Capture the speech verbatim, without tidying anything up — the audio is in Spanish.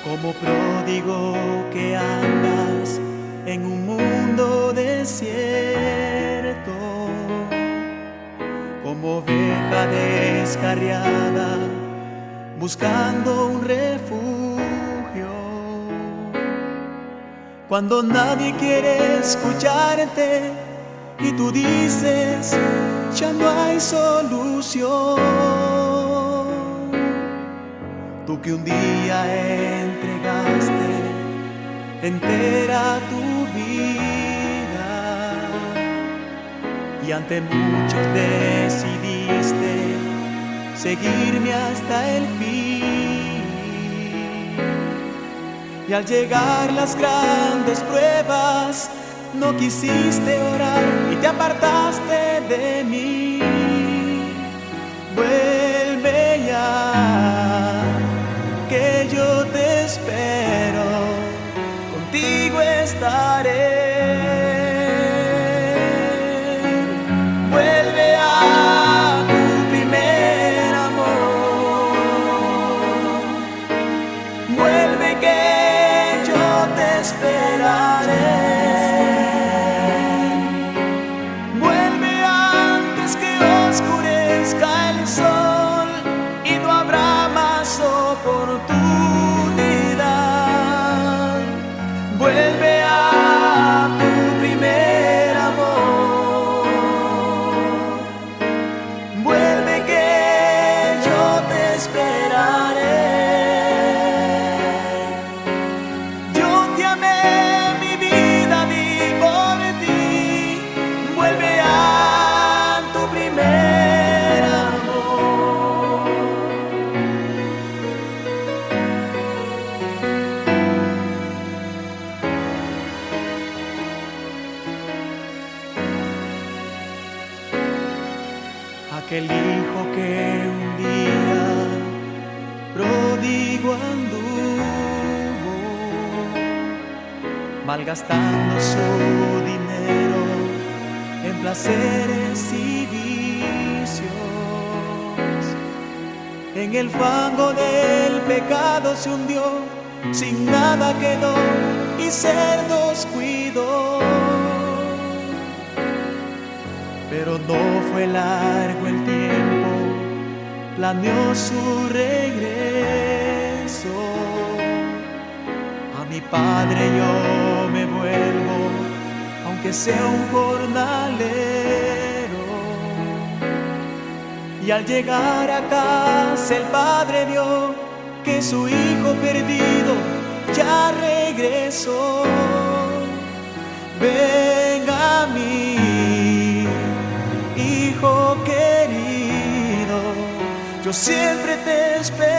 Como pródigo que andas en un mundo desierto, como oveja descarriada buscando un refugio. Cuando nadie quiere escucharte y tú dices, ya no hay solución. Tú que un día entregaste entera tu vida y ante muchos decidiste seguirme hasta el fin. Y al llegar las grandes pruebas, no quisiste orar y te apartaste de mí. Vuelve ya, que yo te espero, contigo estaré. Vuelve a tu primer amor, vuelve que yo te esperaré. Vuelve antes que oscurezca el sol y no habrá más oportunidad. Vuelve a tu primer amor, vuelve que yo te esperaré. Yo te amé, mi vida di por ti. Vuelve a tu primer amor. Aquel hijo que un día pródigo anduvo, malgastando su dinero en placeres y vicios. En el fango del pecado se hundió, sin nada quedó y cerdos cuidó. Pero no fue largo el tiempo, planeó su regreso. A mi padre yo me vuelvo, aunque sea un jornalero. Y al llegar a casa el padre vio que su hijo perdido ya regresó. Venga a mí, hijo querido, yo siempre te espero.